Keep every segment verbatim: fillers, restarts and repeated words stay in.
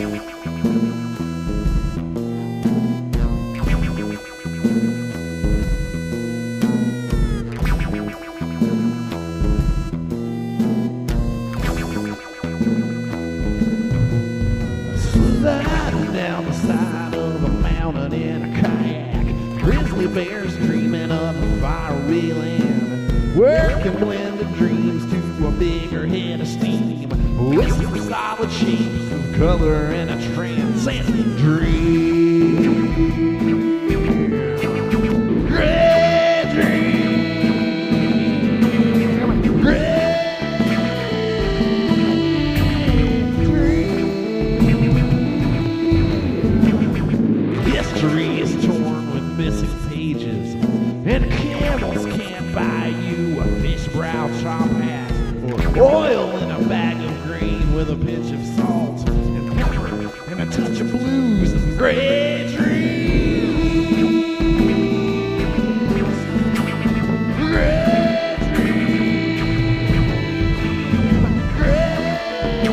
Sliding down the side of a mountain in a kayak, grizzly bears dreaming of a faraway land, working blended dreams to a bigger head of steam, with some solid shapes of color and a transcendent dream. Great dream, great history is torn with missing pages, and camels can't buy you a fish brow top hat, or oil in a bag of grain with a pinch of salt and pepper and a touch of blues and great dreams. Great dreams, great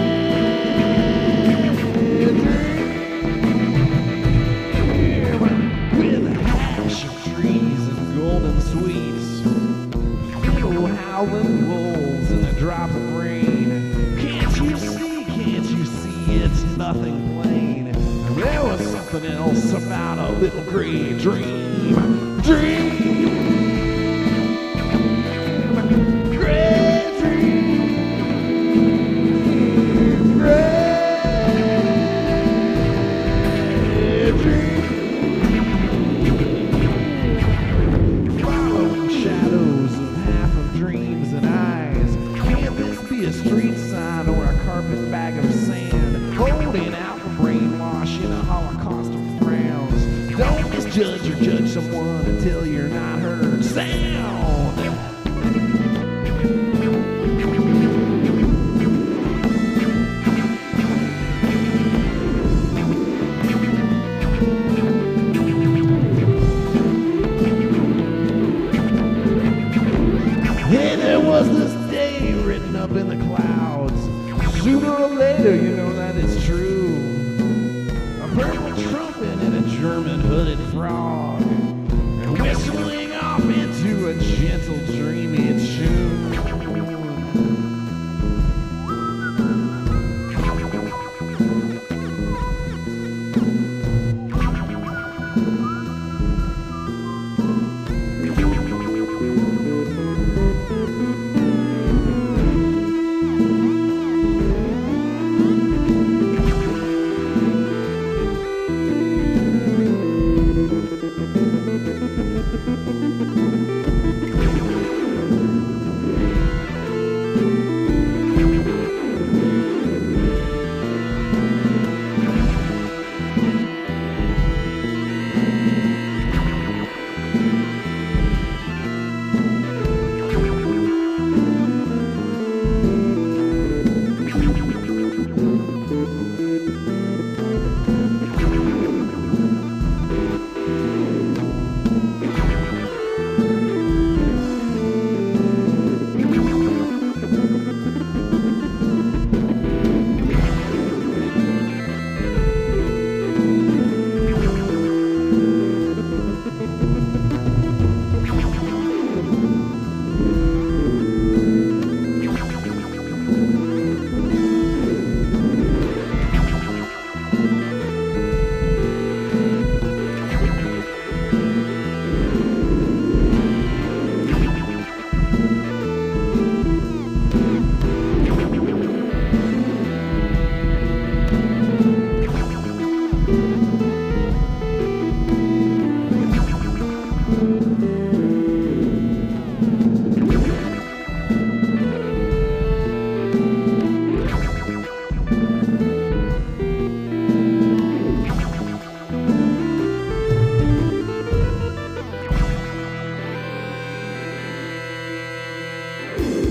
dreams, with a hash of trees and golden sweets, little howling wolves and a drop of rain. Can't you see, can't you see, it's nothing plain. There was something else about a little gray dream. Dream, great dream, great dream. Following shadows of half of dreams and eyes. Can't this be a street sign or a carpet bag of sand? Holding out for brainwash in a holocaust of frowns. Don't misjudge or judge someone until you're not heard. Sound! Hey, there was this day written up in the clouds. Sooner or later, you know that it's true. A purple trumpet and a German hooded frog, and whistling off into a gentle, dreamy tune.